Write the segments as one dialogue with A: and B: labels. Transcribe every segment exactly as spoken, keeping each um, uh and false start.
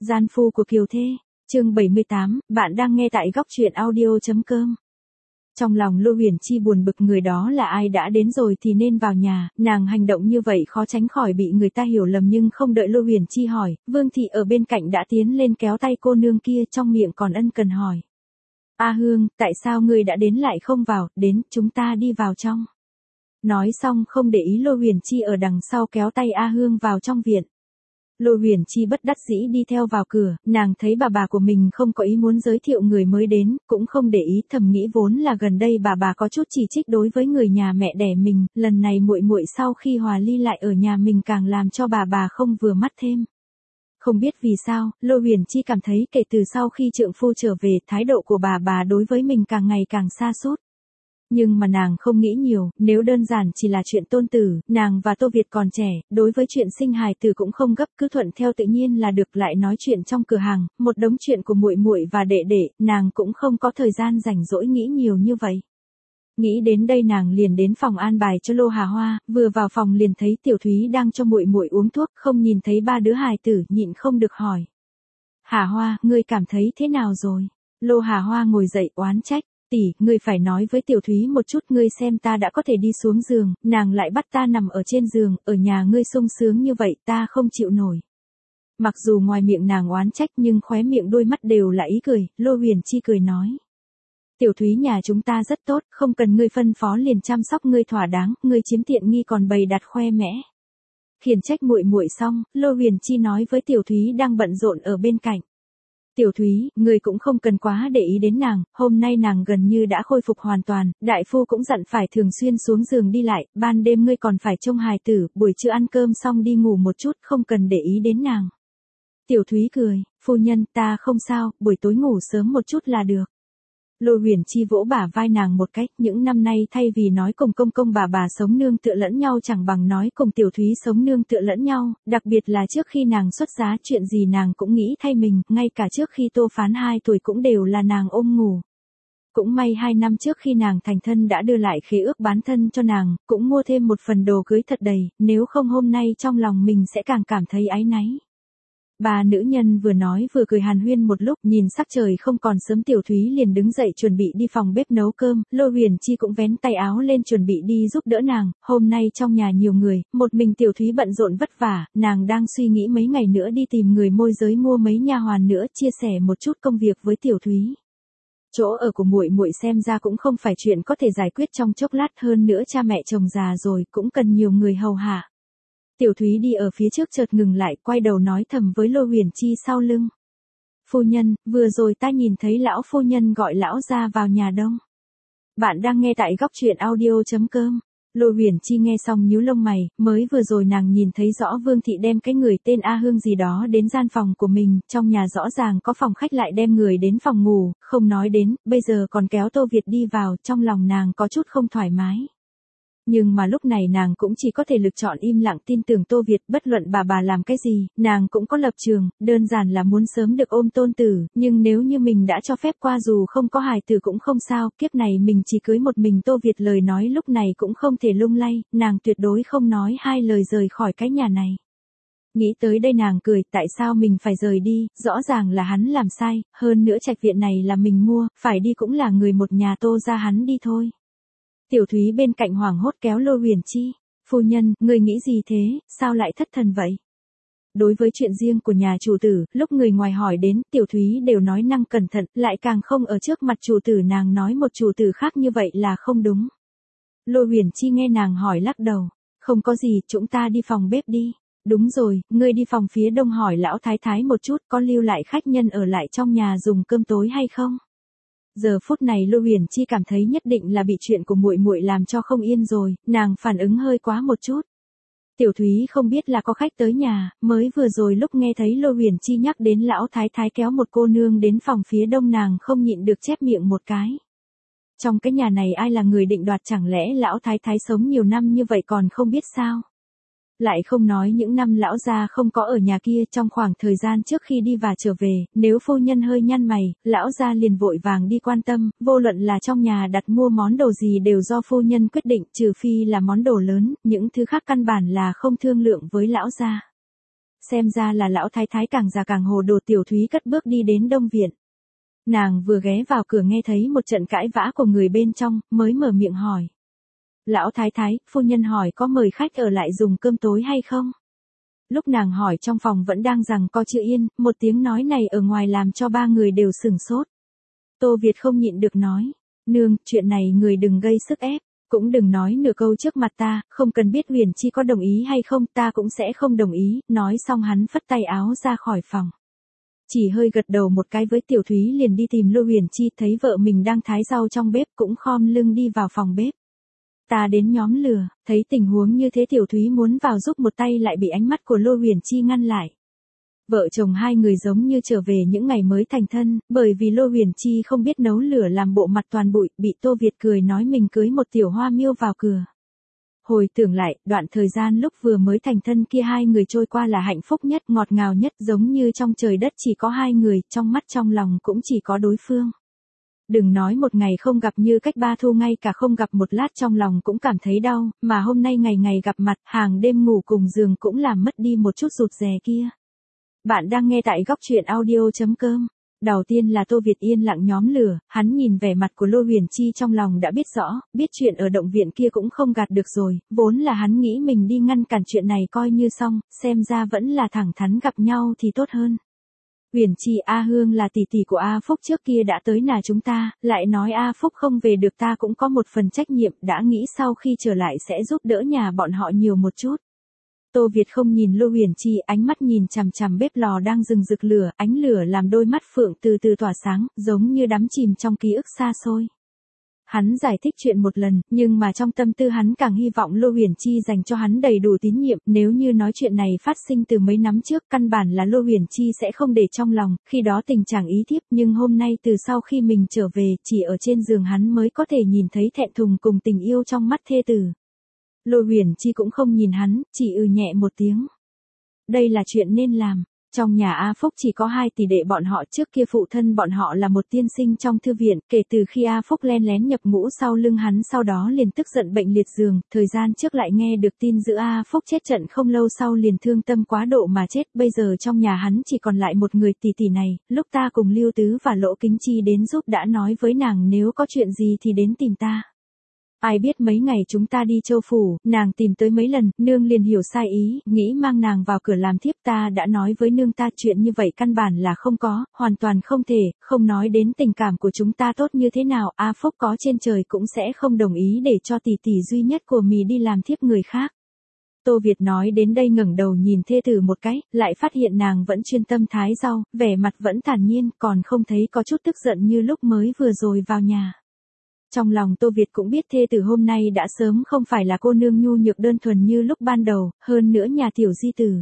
A: Gian phu của Kiều Thê, chương bảy mươi tám, bạn đang nghe tại góc truyện audio.com. Trong lòng Lô Huyền Chi buồn bực, người đó là ai, đã đến rồi thì nên vào nhà, nàng hành động như vậy khó tránh khỏi bị người ta hiểu lầm, nhưng không đợi Lô Huyền Chi hỏi, Vương Thị ở bên cạnh đã tiến lên kéo tay cô nương kia, trong miệng còn ân cần hỏi. A Hương, tại sao ngươi đã đến lại không vào, đến, chúng ta đi vào trong. Nói xong không để ý Lô Huyền Chi ở đằng sau kéo tay A Hương vào trong viện. Lô Huyền Chi bất đắc dĩ đi theo vào cửa, nàng thấy bà bà của mình không có ý muốn giới thiệu người mới đến, cũng không để ý, thầm nghĩ vốn là gần đây bà bà có chút chỉ trích đối với người nhà mẹ đẻ mình, lần này muội muội sau khi hòa ly lại ở nhà mình càng làm cho bà bà không vừa mắt thêm. Không biết vì sao, Lô Huyền Chi cảm thấy kể từ sau khi trượng phu trở về, thái độ của bà bà đối với mình càng ngày càng xa sút. Nhưng mà nàng không nghĩ nhiều, nếu đơn giản chỉ là chuyện tôn tử, nàng và Tô Việt còn trẻ, đối với chuyện sinh hài tử cũng không gấp, cứ thuận theo tự nhiên là được. Lại nói chuyện trong cửa hàng, một đống chuyện của muội muội và đệ đệ, nàng cũng không có thời gian rảnh rỗi nghĩ nhiều như vậy. Nghĩ đến đây nàng liền đến phòng an bài cho Lô Hà Hoa, vừa vào phòng liền thấy Tiểu Thúy đang cho muội muội uống thuốc, không nhìn thấy ba đứa hài tử, nhịn không được hỏi. Hà Hoa, ngươi cảm thấy thế nào rồi? Lô Hà Hoa ngồi dậy oán trách. Tỷ, ngươi phải nói với Tiểu Thúy một chút, ngươi xem ta đã có thể đi xuống giường, nàng lại bắt ta nằm ở trên giường, ở nhà ngươi sung sướng như vậy ta không chịu nổi. Mặc dù ngoài miệng nàng oán trách nhưng khóe miệng đôi mắt đều là ý cười, Lô Huyền Chi cười nói. Tiểu Thúy nhà chúng ta rất tốt, không cần ngươi phân phó liền chăm sóc ngươi thỏa đáng, ngươi chiếm tiện nghi còn bày đặt khoe mẽ. Khiển trách muội muội xong, Lô Huyền Chi nói với Tiểu Thúy đang bận rộn ở bên cạnh. Tiểu Thúy, ngươi cũng không cần quá để ý đến nàng, hôm nay nàng gần như đã khôi phục hoàn toàn, đại phu cũng dặn phải thường xuyên xuống giường đi lại, ban đêm ngươi còn phải trông hài tử, buổi trưa ăn cơm xong đi ngủ một chút, không cần để ý đến nàng. Tiểu Thúy cười, phu nhân, ta không sao, buổi tối ngủ sớm một chút là được. Lô Huyền Chi vỗ bả vai nàng một cách, những năm nay thay vì nói cùng công công bà bà sống nương tựa lẫn nhau chẳng bằng nói cùng Tiểu Thúy sống nương tựa lẫn nhau, đặc biệt là trước khi nàng xuất giá chuyện gì nàng cũng nghĩ thay mình, ngay cả trước khi Tô Phán hai tuổi cũng đều là nàng ôm ngủ. Cũng may hai năm trước khi nàng thành thân đã đưa lại khế ước bán thân cho nàng, cũng mua thêm một phần đồ cưới thật đầy, nếu không hôm nay trong lòng mình sẽ càng cảm thấy áy náy. Ba nữ nhân vừa nói vừa cười hàn huyên một lúc, nhìn sắc trời không còn sớm Tiểu Thúy liền đứng dậy chuẩn bị đi phòng bếp nấu cơm, Lô Huyền Chi cũng vén tay áo lên chuẩn bị đi giúp đỡ nàng, hôm nay trong nhà nhiều người, một mình Tiểu Thúy bận rộn vất vả, nàng đang suy nghĩ mấy ngày nữa đi tìm người môi giới mua mấy nha hoàn nữa, chia sẻ một chút công việc với Tiểu Thúy. Chỗ ở của muội muội xem ra cũng không phải chuyện có thể giải quyết trong chốc lát, hơn nữa cha mẹ chồng già rồi, cũng cần nhiều người hầu hạ. Tiểu Thúy đi ở phía trước chợt ngừng lại, quay đầu nói thầm với Lô Huyền Chi sau lưng. Phu nhân, vừa rồi ta nhìn thấy lão phu nhân gọi lão ra vào nhà đông. Bạn đang nghe tại góc truyện audio.com. Lô Huyền Chi nghe xong nhíu lông mày, mới vừa rồi nàng nhìn thấy rõ Vương Thị đem cái người tên A Hương gì đó đến gian phòng của mình, trong nhà rõ ràng có phòng khách lại đem người đến phòng ngủ, không nói đến, bây giờ còn kéo Tô Việt đi vào, trong lòng nàng có chút không thoải mái. Nhưng mà lúc này nàng cũng chỉ có thể lựa chọn im lặng tin tưởng Tô Việt, bất luận bà bà làm cái gì, nàng cũng có lập trường, đơn giản là muốn sớm được ôm tôn tử, nhưng nếu như mình đã cho phép qua dù không có hài tử cũng không sao, kiếp này mình chỉ cưới một mình Tô Việt, lời nói lúc này cũng không thể lung lay, nàng tuyệt đối không nói hai lời rời khỏi cái nhà này. Nghĩ tới đây nàng cười, tại sao mình phải rời đi, rõ ràng là hắn làm sai, hơn nữa trạch viện này là mình mua, phải đi cũng là người một nhà Tô ra hắn đi thôi. Tiểu Thúy bên cạnh hoảng hốt kéo Lô Huyền Chi. Phu nhân, người nghĩ gì thế, sao lại thất thần vậy? Đối với chuyện riêng của nhà chủ tử, lúc người ngoài hỏi đến, Tiểu Thúy đều nói năng cẩn thận, lại càng không ở trước mặt chủ tử nàng nói một chủ tử khác như vậy là không đúng. Lô Huyền Chi nghe nàng hỏi lắc đầu. Không có gì, chúng ta đi phòng bếp đi. Đúng rồi, ngươi đi phòng phía đông hỏi lão thái thái một chút có lưu lại khách nhân ở lại trong nhà dùng cơm tối hay không? Giờ phút này Lô Huyền Chi cảm thấy nhất định là bị chuyện của muội muội làm cho không yên rồi, nàng phản ứng hơi quá một chút. Tiểu Thúy không biết là có khách tới nhà, mới vừa rồi lúc nghe thấy Lô Huyền Chi nhắc đến lão thái thái kéo một cô nương đến phòng phía đông nàng không nhịn được chép miệng một cái. Trong cái nhà này ai là người định đoạt, chẳng lẽ lão thái thái sống nhiều năm như vậy còn không biết sao? Lại không nói những năm lão gia không có ở nhà kia, trong khoảng thời gian trước khi đi và trở về, nếu phu nhân hơi nhăn mày, lão gia liền vội vàng đi quan tâm, vô luận là trong nhà đặt mua món đồ gì đều do phu nhân quyết định, trừ phi là món đồ lớn, những thứ khác căn bản là không thương lượng với lão gia. xem ra là lão thái thái càng già càng hồ đồ. Tiểu Thúy cất bước đi đến Đông Viện. Nàng vừa ghé vào cửa nghe thấy một trận cãi vã của người bên trong, mới mở miệng hỏi. Lão thái thái, phu nhân hỏi có mời khách ở lại dùng cơm tối hay không? Lúc nàng hỏi trong phòng vẫn đang giằng co chưa yên, một tiếng nói này ở ngoài làm cho ba người đều sửng sốt. Tô Việt không nhịn được nói. Nương, chuyện này người đừng gây sức ép, cũng đừng nói nửa câu trước mặt ta, không cần biết Huyền Chi có đồng ý hay không, ta cũng sẽ không đồng ý. Nói xong hắn phất tay áo ra khỏi phòng. Chỉ hơi gật đầu một cái với Tiểu Thúy liền đi tìm Lô Huyền Chi, thấy vợ mình đang thái rau trong bếp cũng khom lưng đi vào phòng bếp. Ta đến nhóm lửa, thấy tình huống như thế Tiểu Thúy muốn vào giúp một tay lại bị ánh mắt của Lô Huyền Chi ngăn lại. Vợ chồng hai người giống như trở về những ngày mới thành thân, bởi vì Lô Huyền Chi không biết nấu lửa làm bộ mặt toàn bụi, bị Tô Việt cười nói mình cưới một tiểu hoa miêu vào cửa. Hồi tưởng lại, đoạn thời gian lúc vừa mới thành thân kia hai người trôi qua là hạnh phúc nhất, ngọt ngào nhất, giống như trong trời đất chỉ có hai người, trong mắt trong lòng cũng chỉ có đối phương. Đừng nói một ngày không gặp như cách ba thu, ngay cả không gặp một lát trong lòng cũng cảm thấy đau, mà hôm nay ngày ngày gặp mặt, hàng đêm ngủ cùng giường cũng làm mất đi một chút rụt rè kia. Bạn đang nghe tại góc truyện audio chấm com. Đầu tiên là Tô Việt yên lặng nhóm lửa, hắn nhìn vẻ mặt của Lô Huyền Chi trong lòng đã biết rõ, biết chuyện ở động viện kia cũng không gạt được rồi, vốn là hắn nghĩ mình đi ngăn cản chuyện này coi như xong, xem ra vẫn là thẳng thắn gặp nhau thì tốt hơn. Huyền Chi, A Hương là tỷ tỷ của A Phúc trước kia đã tới nhà chúng ta, lại nói A Phúc không về được ta cũng có một phần trách nhiệm, đã nghĩ sau khi trở lại sẽ giúp đỡ nhà bọn họ nhiều một chút. Tô Việt không nhìn Lô Huyền Chi, ánh mắt nhìn chằm chằm bếp lò đang rừng rực lửa, ánh lửa làm đôi mắt phượng từ từ tỏa sáng, giống như đắm chìm trong ký ức xa xôi. Hắn giải thích chuyện một lần, nhưng mà trong tâm tư hắn càng hy vọng Lô Huyền Chi dành cho hắn đầy đủ tín nhiệm, nếu như nói chuyện này phát sinh từ mấy năm trước, căn bản là Lô Huyền Chi sẽ không để trong lòng, khi đó tình trạng ý thiếp, nhưng hôm nay từ sau khi mình trở về, chỉ ở trên giường hắn mới có thể nhìn thấy thẹn thùng cùng tình yêu trong mắt thê tử. Lô Huyền Chi cũng không nhìn hắn, chỉ ừ nhẹ một tiếng. Đây là chuyện nên làm. Trong nhà A Phúc chỉ có hai tỷ đệ bọn họ, trước kia phụ thân bọn họ là một tiên sinh trong thư viện, kể từ khi A Phúc len lén nhập ngũ sau lưng hắn sau đó liền tức giận bệnh liệt giường, thời gian trước lại nghe được tin giữ A Phúc chết trận không lâu sau liền thương tâm quá độ mà chết, bây giờ trong nhà hắn chỉ còn lại một người tỷ tỷ này, lúc ta cùng Lưu Tứ và Lỗ Kính Chi đến giúp đã nói với nàng nếu có chuyện gì thì đến tìm ta. Ai biết mấy ngày chúng ta đi Châu Phủ, nàng tìm tới mấy lần, nương liền hiểu sai ý, nghĩ mang nàng vào cửa làm thiếp, ta đã nói với nương ta chuyện như vậy căn bản là không có, hoàn toàn không thể, không nói đến tình cảm của chúng ta tốt như thế nào, A Phúc có trên trời cũng sẽ không đồng ý để cho tỷ tỷ duy nhất của mì đi làm thiếp người khác. Tô Việt nói đến đây ngẩng đầu nhìn thê tử một cái, lại phát hiện nàng vẫn chuyên tâm thái rau, vẻ mặt vẫn thản nhiên, còn không thấy có chút tức giận như lúc mới vừa rồi vào nhà. Trong lòng Tô Việt cũng biết thê tử hôm nay đã sớm không phải là cô nương nhu nhược đơn thuần như lúc ban đầu, hơn nữa nhà tiểu di tử.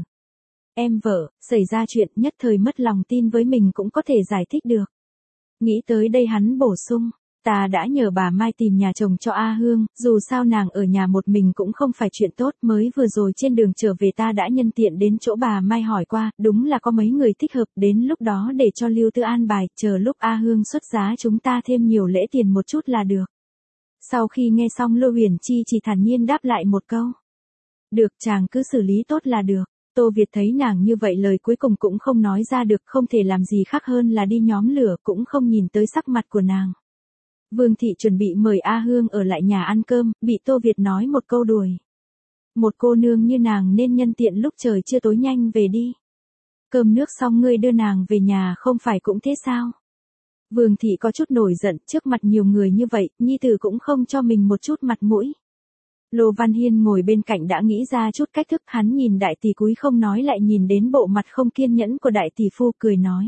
A: Em vợ, xảy ra chuyện nhất thời mất lòng tin với mình cũng có thể giải thích được. Nghĩ tới đây hắn bổ sung, ta đã nhờ bà Mai tìm nhà chồng cho A Hương, dù sao nàng ở nhà một mình cũng không phải chuyện tốt, mới vừa rồi trên đường trở về ta đã nhân tiện đến chỗ bà Mai hỏi qua, đúng là có mấy người thích hợp, đến lúc đó để cho Lưu Tư an bài, chờ lúc A Hương xuất giá chúng ta thêm nhiều lễ tiền một chút là được. Sau khi nghe xong Lô Huyền Chi chỉ thản nhiên đáp lại một câu. Được, chàng cứ xử lý tốt là được. Tô Việt thấy nàng như vậy lời cuối cùng cũng không nói ra được, không thể làm gì khác hơn là đi nhóm lửa, cũng không nhìn tới sắc mặt của nàng. Vương thị chuẩn bị mời A Hương ở lại nhà ăn cơm, bị Tô Việt nói một câu đuổi. Một cô nương như nàng nên nhân tiện lúc trời chưa tối nhanh về đi. Cơm nước xong ngươi đưa nàng về nhà không phải cũng thế sao? Vương thị có chút nổi giận, trước mặt nhiều người như vậy, nhi tử cũng không cho mình một chút mặt mũi. Lô Văn Hiên ngồi bên cạnh đã nghĩ ra chút cách thức, hắn nhìn đại tỷ cúi không nói lại nhìn đến bộ mặt không kiên nhẫn của đại tỷ phu cười nói.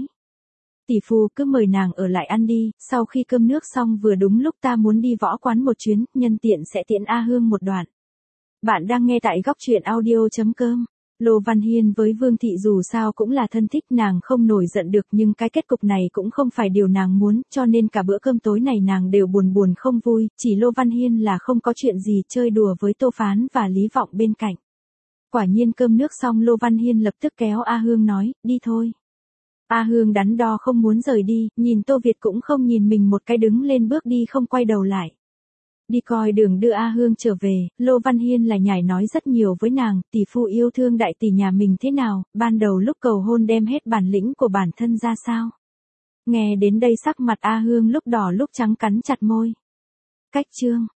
A: Tỷ phu cứ mời nàng ở lại ăn đi, sau khi cơm nước xong vừa đúng lúc ta muốn đi võ quán một chuyến, nhân tiện sẽ tiễn A Hương một đoạn. Bạn đang nghe tại góc truyện audio chấm com. Lô Văn Hiên với Vương Thị dù sao cũng là thân thích, nàng không nổi giận được, nhưng cái kết cục này cũng không phải điều nàng muốn, cho nên cả bữa cơm tối này nàng đều buồn buồn không vui, chỉ Lô Văn Hiên là không có chuyện gì chơi đùa với Tô Phán và Lý Vọng bên cạnh. Quả nhiên cơm nước xong Lô Văn Hiên lập tức kéo A Hương nói, đi thôi. A Hương đắn đo không muốn rời đi, nhìn Tô Việt cũng không nhìn mình một cái đứng lên bước đi không quay đầu lại. Đi coi đường đưa A Hương trở về, Lô Văn Hiên lại nhảy nói rất nhiều với nàng, tỷ phu yêu thương đại tỷ nhà mình thế nào, ban đầu lúc cầu hôn đem hết bản lĩnh của bản thân ra sao. Nghe đến đây sắc mặt A Hương lúc đỏ lúc trắng cắn chặt môi. Cách chương